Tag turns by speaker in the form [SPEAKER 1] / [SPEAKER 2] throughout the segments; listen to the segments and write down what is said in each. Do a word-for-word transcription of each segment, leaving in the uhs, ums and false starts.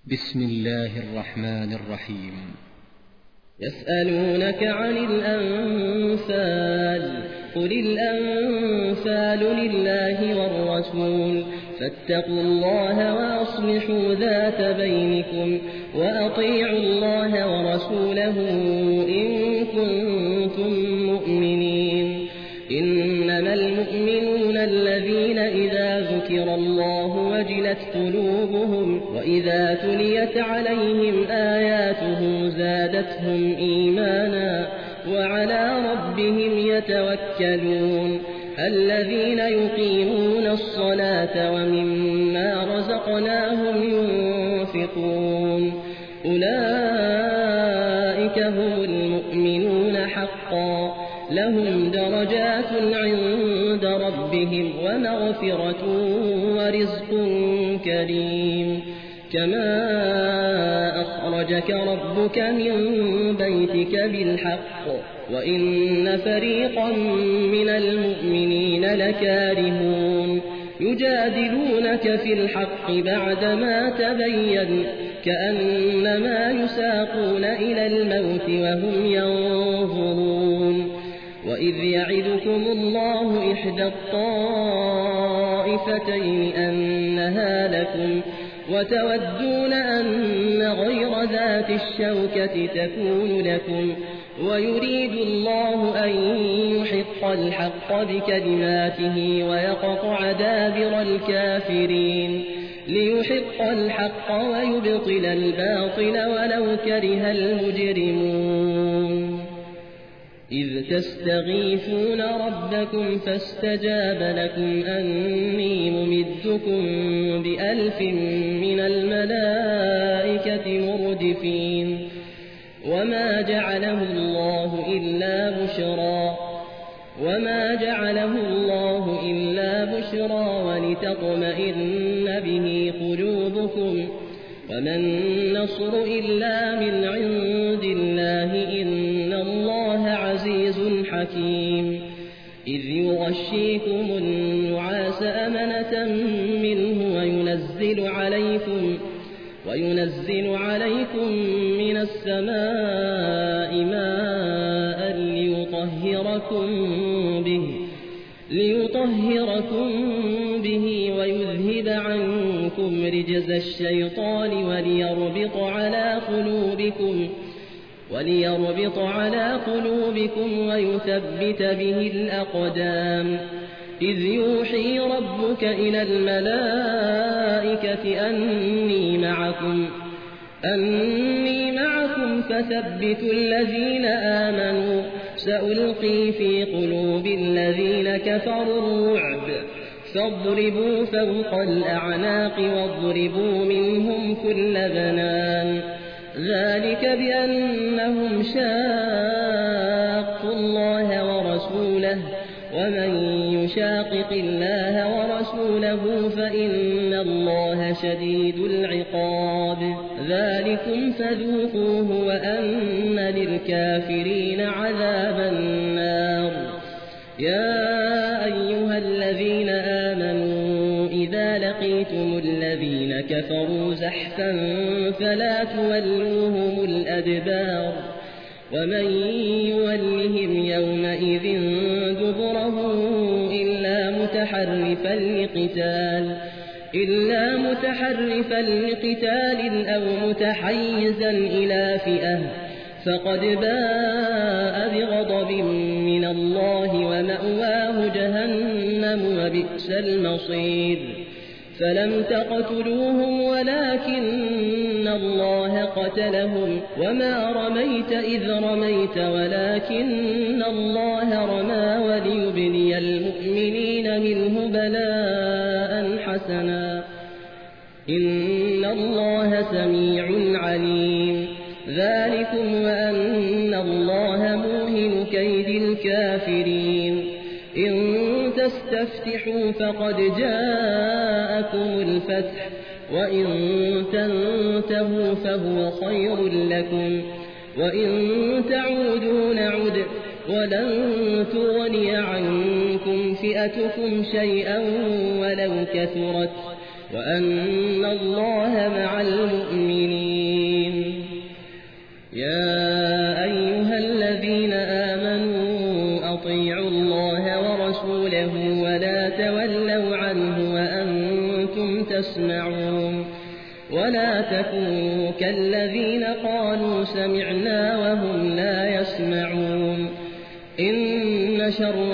[SPEAKER 1] بسم الله الرحمن الرحيم.
[SPEAKER 2] يسألونك عن الأنفال قل الأنفال لله والرسول فاتقوا الله وأصلحوا ذات بينكم وأطيعوا الله ورسوله إن كنتم مؤمنين. إنما المؤمنون الذين إذا ذكر الله وجلت قلوبهم وإذا تليت عليهم آياته زادتهم إيمانا وعلى ربهم يتوكلون. الذين يقيمون الصلاة ومما رزقناهم ينفقون أولئك هم المؤمنون حقا لهم درجات عند ربهم ومغفرة ورزق كريم. كما أخرجك ربك من بيتك بالحق وإن فريقا من المؤمنين لكارهون يجادلونك في الحق بعدما تبين كأنما يساقون إلى الموت وهم ينظرون. وإذ يعدكم الله إحدى الطائفتين أنها لكم وتودون أن غير ذات الشوكة تكون لكم ويريد الله أن يحق الحق بكلماته ويقطع دابر الكافرين ليحق الحق ويبطل الباطل ولو كره المجرمون. إذ تستغيثون ربكم فاستجاب لكم أني ممدكم بألف من الملائكة مردفين. وما جعله الله إلا بشرى وما جعله الله إلا بشرى ولتطمئن به قلوبكم وما النصر إلا من عند الله إن الله عزيز حكيم. إذ يغشيكم النعاس أمنة منه وينزل عليكم وينزل عليكم من السماء ماء ليطهركم به ليطهركم به ويذهب عنكم رجز الشيطان وليربط على قلوبكم وليربط على قلوبكم ويثبت به الأقدام. إذ يوحي ربك إلى الملائكة أني معكم أني معكم فثبتوا الذين آمنوا سألقي في قلوب الذين كفروا الرعب فاضربوا فوق الأعناق واضربوا منهم كل بنان. ذلك بأنهم شاقوا الله ورسوله ومن يشاقق الله ورسوله فإن الله شديد العقاب. ذلكم فذوقوه وأن للكافرين عذاب النار. يا أيها الذين آمنوا إذا لقيتم الذين كفروا زحفا فلا تولوهم الأدبار ومن يولهم يومئذ دبره إلا متحرفا لقتال إلا متحرفا لقتال أو متحيزا إلى فئة فقد باء بغضب من الله ومأواه جهنم وبئس المصير. فلم تقتلوهم ولكن الله قتلهم وما رميت إذ رميت ولكن الله رمى وليبلي المؤمنين منه بلاء حسنا إن الله سميع عليم. ذلكم وأن الله موهن كيد الكافرين. إن تستفتحوا فقد جاءكم الفتح وإن تنتهوا فهو خير لكم وإن تعودوا نعد ولن تغني عنكم فئتكم شيئا ولو كثرت وأن الله مع المؤمنين. ولا تكونوا كالذين قالوا سمعنا وهم لا يسمعون إن شر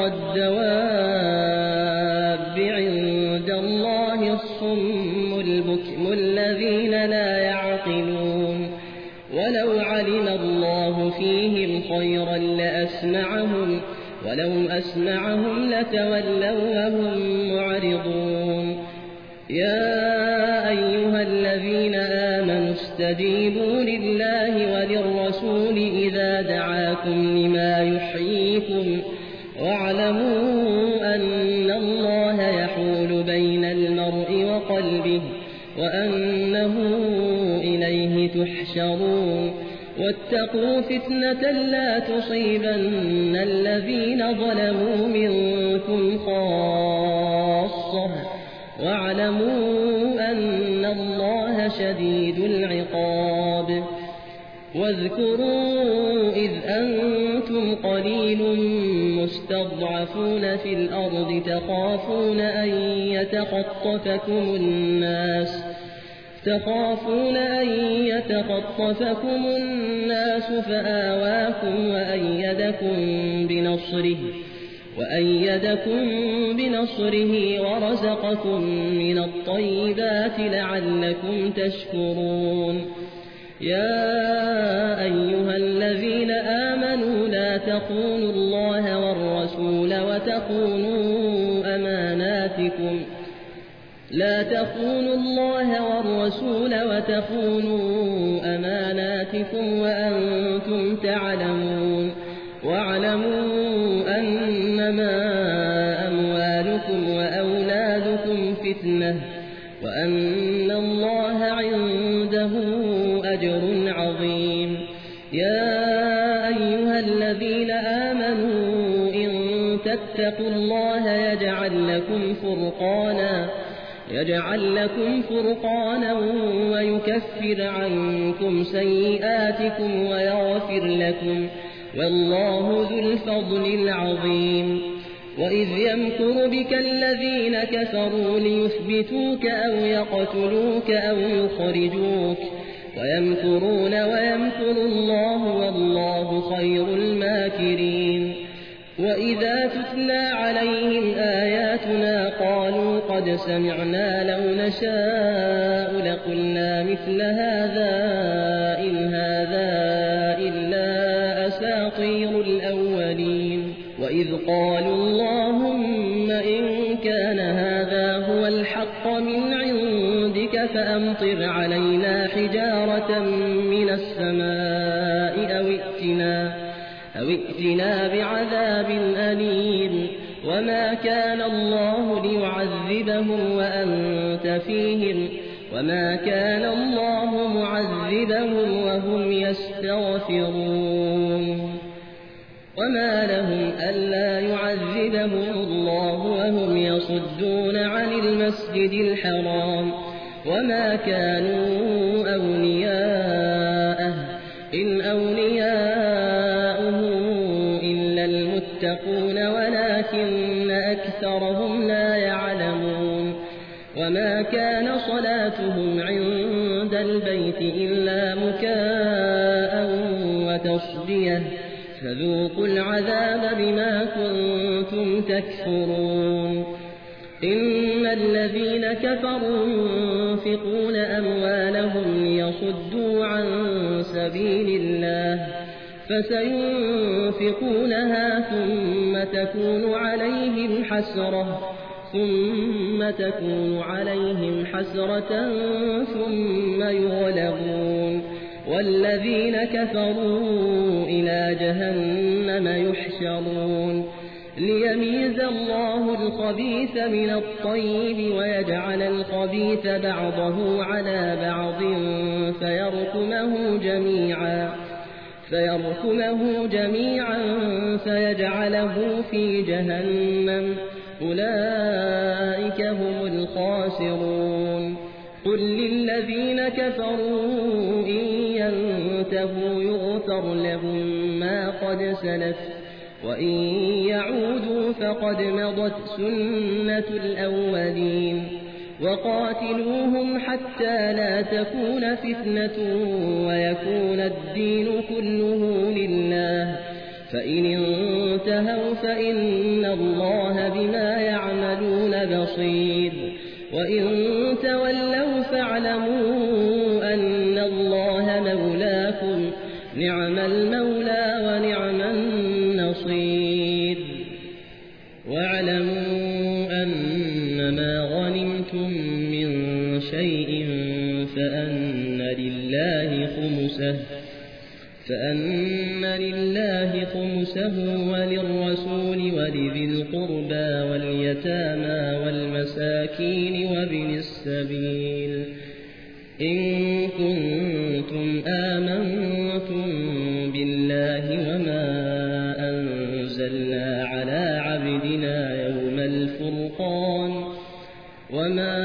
[SPEAKER 2] الدواب عند الله الصم البكم الذين لا يعقلون ولو علم الله فيهم خيرا لأسمعهم ولو أسمعهم لتولوا وهم معرضون يا أيها الذين آمنوا استجيبوا لله وللرسول إذا دعاكم لما يحييكم واعلموا أن الله يحول بين المرء وقلبه وأنه إليه تحشرون واتقوا فتنة لا تصيبن الذين ظلموا منكم خاصة واعلموا أن الله شديد العقاب واذكروا إذ أنتم قليل مستضعفون في الأرض تخافون أن يتخطفكم الناس تخافون أن يتخطفكم الناس فآواكم وأيدكم بنصره وأيدكم بنصره ورزقكم من الطيبات لعلكم تشكرون يا أيها الذين آمنوا لا تخونوا الله والرسول وتخونوا أماناتكم لا تخونوا الله والرسول وتخونوا أماناتكم وأنتم تعلمون واعلموا أنما أموالكم وأولادكم فتنة وأن الله عنده أجر عظيم يا أيها الذين آمنوا إن تتقوا الله يجعل لكم فرقانا يجعل لكم فرقانا ويكفر عنكم سيئاتكم ويغفر لكم والله ذو الفضل العظيم وإذ يمكر بك الذين كفروا ليثبتوك أو يقتلوك أو يخرجوك ويمكرون ويمكر الله والله خير الماكرين وإذا تتلى عليهم آياتنا قالوا قد سمعنا لو نشاء لقلنا مثل هذا إن هذا إلا أساطير الأولين وإذ قالوا اللهم إن كان هذا هو الحق من عندك فأمطر علينا حجارة من السماء أو ائتنا أو ائتنا بعذاب أليم وما كان الله ليعذبهم وأنت فيهم وما كان الله معذبهم وهم يستغفرون وما لهم ألا يعذبهم الله وهم يصدون عن المسجد الحرام وما كانوا أولياءه إن أولياؤه إلا المتقون ولكن أكثرهم لا يعلمون وما كان صلاتهم عند البيت إلا مكاء وتصديه فذوقوا العذاب بما كنتم تكفرون إن الذين كفروا ينفقون أموالهم ليصدوا عن سبيل الله فسينفقونها ثم تكون عليهم حسرة ثم تكون عليهم حسرة ثم يغلبون والذين كفروا إلى جهنم يحشرون ليميز الله الخبيث من الطيب ويجعل الخبيث بعضه على بعض فيركمه جميعا فيركمه جميعا فيجعله في جهنم أولئك هم الخاسرون قل للذين كفروا إن ينتهوا يغفر لهم ما قد سلف وإن يعودوا فقد مضت سنة الأولين وقاتلوهم حتى لا تكون فتنة ويكون الدين كله لله، فإن انتهوا فإن الله بما يعملون بصير، وإن تولوا فاعلموا أن الله مولاكم، نعم المولى ونعم النصير. واعلموا أنما غنمتم من شيء فأن لله خمسه فأن لله خمسه وللرسول ولذي القربى واليتامى والمساكين وابن السبيل، إن كنتم آمنتم بالله وما أنزلنا على عبدنا يوم الفرقان وما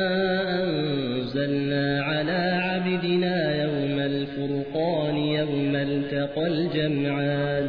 [SPEAKER 2] أنزلنا على عبدنا يوم الفرقان يوم التقى الجمعان،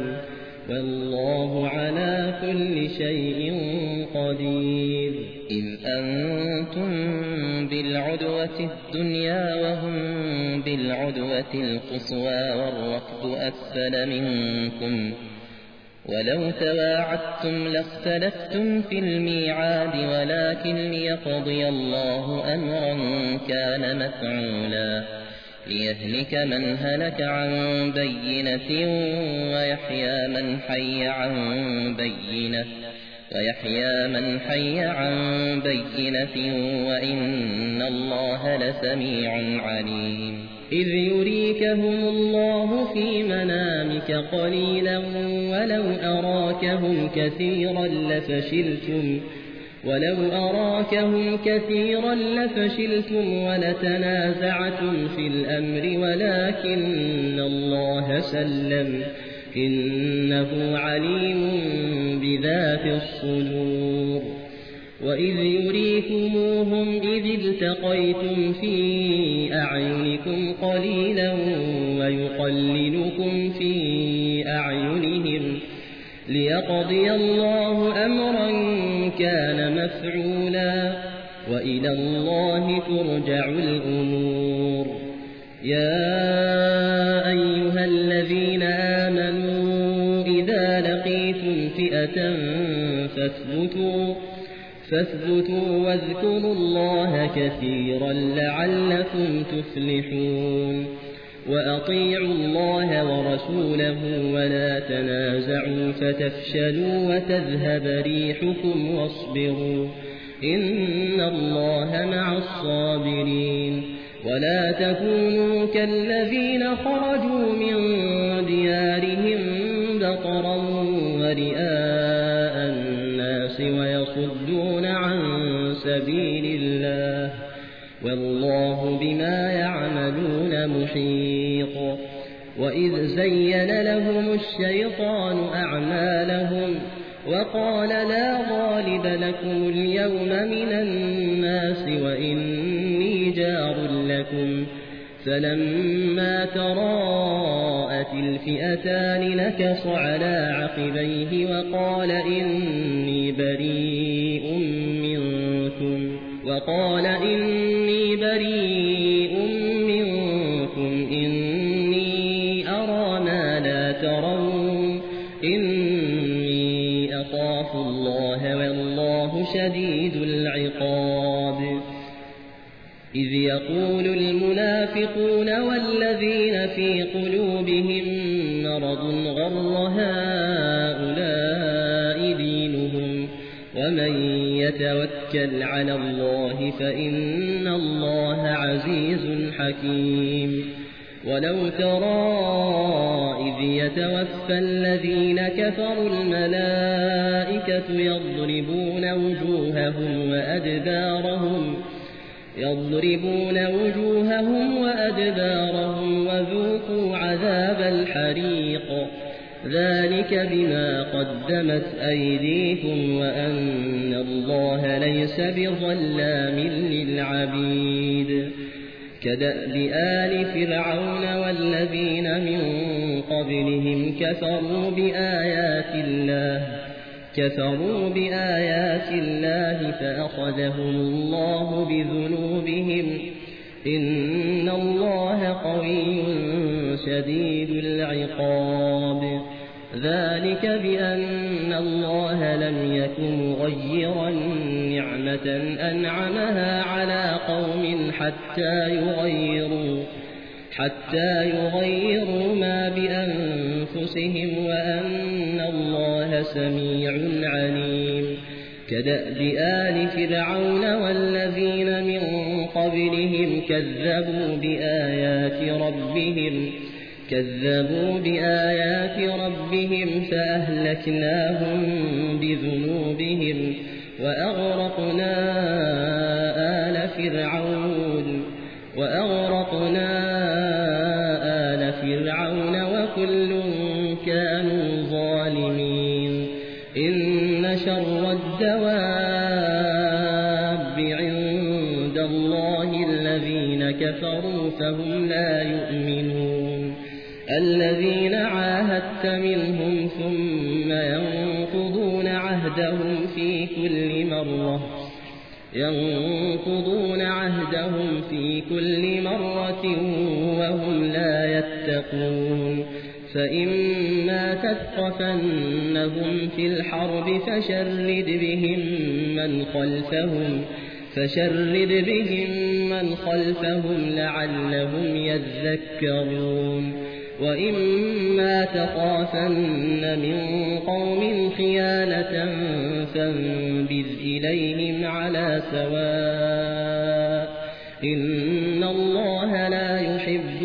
[SPEAKER 2] والله على كل شيء قدير.
[SPEAKER 3] إذ أنتم بالعدوة الدنيا وهم بالعدوة القصوى والركب أسفل منكم، ولو تواعدتم لاختلفتم في الميعاد، ولكن ليقضي الله أمرا كان مفعولا ليهلك من هلك عن بينة ويحيى من حي عن بينة ويحيى من حي عن بينة وإن الله لسميع عليم.
[SPEAKER 2] إذ يريكهم الله في منامك قليلا ولو أراكهم كثيرا لفشلتم ولو أراكهم كثيرا لفشلتم ولتنازعتم في الأمر، ولكن الله سلم إنه عليم بذات الصدور. وإذ يريكموهم إذ التقيتم في أعينكم قليلا ويقللكم في أعينهم ليقضي الله أمرا كان مفعولا، وإلى الله ترجع الأمور. يا أيها الذين آمنوا إذا لقيتم فئة فاثبتوا فاثبتوا واذكروا الله كثيرا لعلكم تفلحون. وأطيعوا الله ورسوله ولا تنازعوا فتفشلوا وتذهب ريحكم واصبروا إن الله مع الصابرين. ولا تكونوا كالذين خرجوا من ديارهم بطرا ورئاء الناس ويصدون عن سبيل الله، والله بما يعملون محيط. وإذ زين لهم الشيطان أعمالهم وقال لا غالب لكم اليوم من الناس وإني جار لكم، فلما تراءت الفئتان نكص على عقبيه وقال إني بريء منكم وقال إني بريء منكم إني أرى ما لا ترون إني أخاف الله والله شديد العقاب. إذ يقول المنافقون والذين في قلوبهم مرض غر هؤلاء دينهم ومن يتوكل على الله فإن الله عزيز حكيم. ولو ترى إذ يتوفى الذين كفروا الملائكة يضربون وجوههم وأدبارهم يضربون وجوههم وأدبارهم وذوقوا عذاب الحريق ذلك بما قدمت أيديكم وأن الله ليس بظلام للعبيد. كدأب آل فرعون والذين من قبلهم كفروا بآيات الله كفروا بآيات الله فأخذهم الله بذنوبهم إن الله قوي شديد العقاب ذلك بأن الله لم يكن مغيرا نعمة أنعمها على قوم حتى يغيروا حتى يغيروا ما بأنفسهم وأن الله سميع عليم كدأب آل فرعون والذين من قبلهم كذبوا بآيات ربهم كذبوا بآيات ربهم فأهلكناهم بذنوبهم وأغرقنا آل فرعون وأغرقنا آل فرعون وكل كانوا ظالمين إن شر الدواب عند الله الذين كفروا فهم لا يؤمنون الذين عاهدت منهم ثم ينقضون عهدهم في كل مرة ينقضون عهدهم في كل مرة وهم لا يتقون فإما تثقفنهم في الحرب فشرد بهم من خلفهم فشرد بهم من خلفهم لعلهم يذكرون وإما تخافن من قوم خيانة فانبذ إليهم على سواء إن الله لا يحب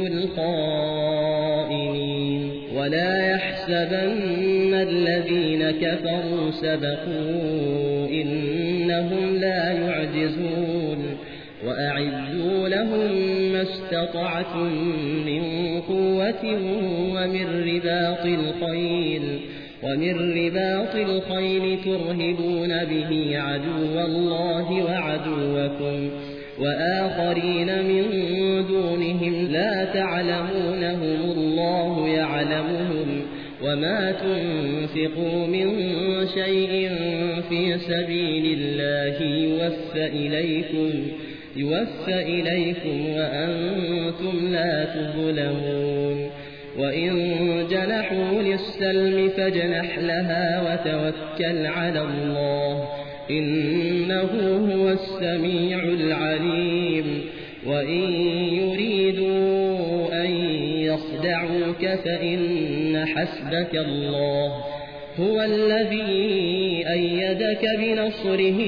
[SPEAKER 2] الخائنين ولا يحسبن الذين كفروا سبقوا إنهم لا يعجزون وأعدوا لهم ما استطعتم من قوة ومن رباط الخيل ومن رباط الخيل ترهبون به عدو الله وعدوكم وآخرين من دونهم لا تعلمونهم الله يعلمهم وما تنفقوا من شيء في سبيل الله يوفى إليكم يوفى إليكم وأنتم لا تظلمون وإن جنحوا للسلم فاجنح لها وتوكل على الله إنه هو السميع العليم وإن يريدوا أن يخدعوك فإن حسبك الله هو الذي أيدك بنصره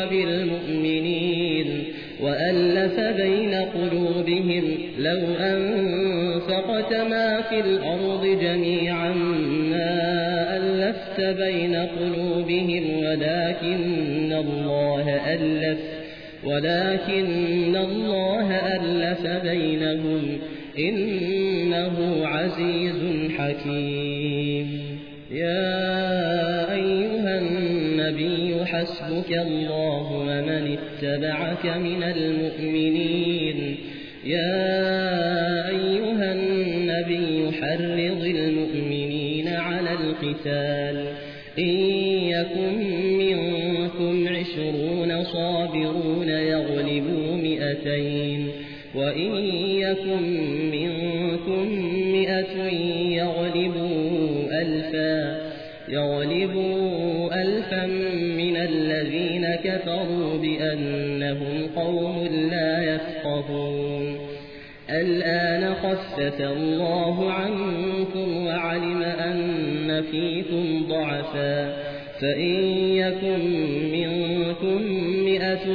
[SPEAKER 2] وبالمؤمنين وألف بين قلوبهم لو أنفقت ما في الأرض جميعا ما ألفت بين قلوبهم ولكن الله ألف ولكن الله ألف بينهم إنه عزيز حكيم يا أيها النبي حسبك الله ومن اتبعك من المؤمنين يا أيها النبي حرض المؤمنين على القتال إن يكن منكم عشرون صابرون يغلبوا مئتين وإن يكن منكم مئة يغلبوا ألفا يغلبوا ألفا من الذين كفروا بأنهم قوم لا يفقهون الآن خفف الله عنكم وعلم أن فيكم ضعفا فإن يكن منكم مئة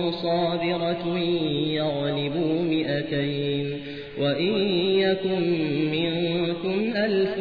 [SPEAKER 2] صابرة يغلبوا مئتين وإن يكن منكم ألف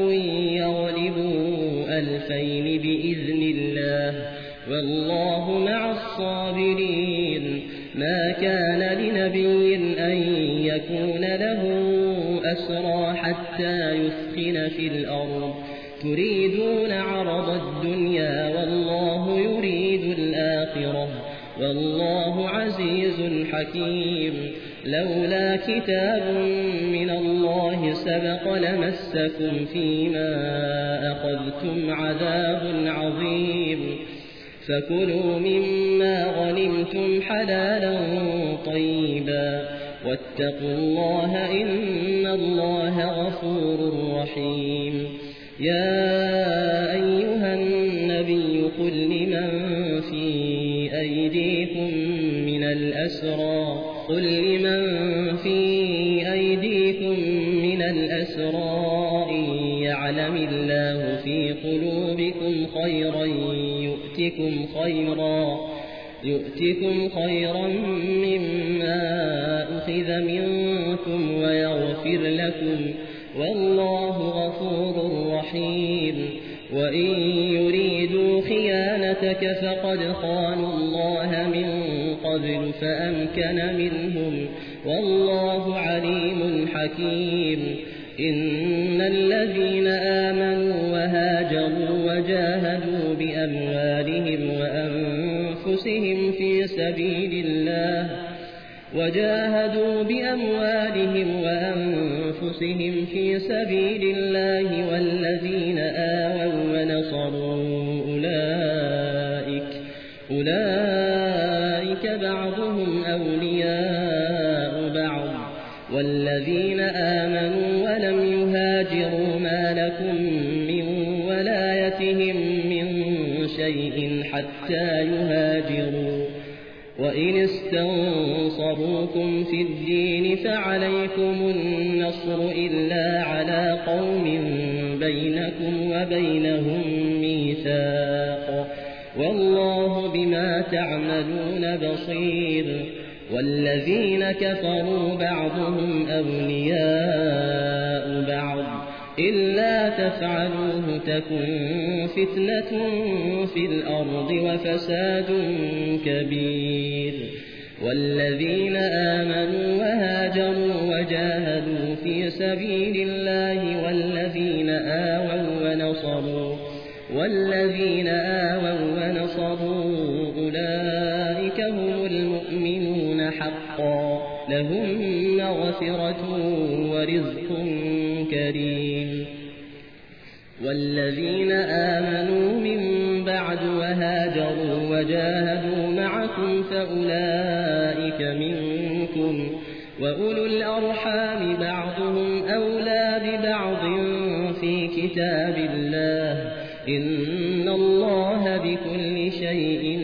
[SPEAKER 2] يغلبوا ألفين بإذن الله والله مع الصابرين ما كان لنبي أن يكون له أسرى حتى يثخن في الأرض تريدون عرض الدنيا والله يريد الآخرة والله عزيز حكيم لولا كتاب من الله سبق لمسكم فيما أخذتم عذاب عظيم فكلوا مما غنمتم حلالا طيبا واتقوا الله إن الله غفور رحيم يا أيها النبي قل لمن في أيديكم من الأسرى قل لمن في أيديكم من الأسرى إن يعلم الله في قلوبكم خيرا يؤتكم خيرا يؤتكم خيرا مما أخذ منكم ويغفر لكم والله غفور رحيم وإن يريدوا خيانتك فقد خانوا الله من قبل فأمكن منهم والله عليم حكيم إن الذين آمنوا وهاجروا وجاهدوا بأموالهم وأنفسهم في سبيل الله وجاهدوا بأموالهم وأنفسهم في سبيل الله والذين آووا ونصروا أولئك أولئك بعضهم أولياء بعض والذين آمنوا ولم يهاجروا ما لكم من ولايتهم من شيء حتى يهاجروا وإن استنصروكم في الدين فعليكم النصر إلا على قوم بينكم وبينهم ميثاق والله بما تعملون بصير والذين كفروا بعضهم أولياء بعض إلا تفعلوه تكن فتنة في الأرض وفساد كبير والذين آمنوا وهاجروا وجاهدوا في سبيل الله والذين آووا ونصروا والذين آووا ونصروا أولئك هم المؤمنون حقا لهم مغفرة ورزق كريم والذين آمنوا من بعد وهاجروا وجاهدوا معكم فأولئك منكم وأولو الأرحام بعضهم أولى ببعض في كتاب الله إن الله بكل شيء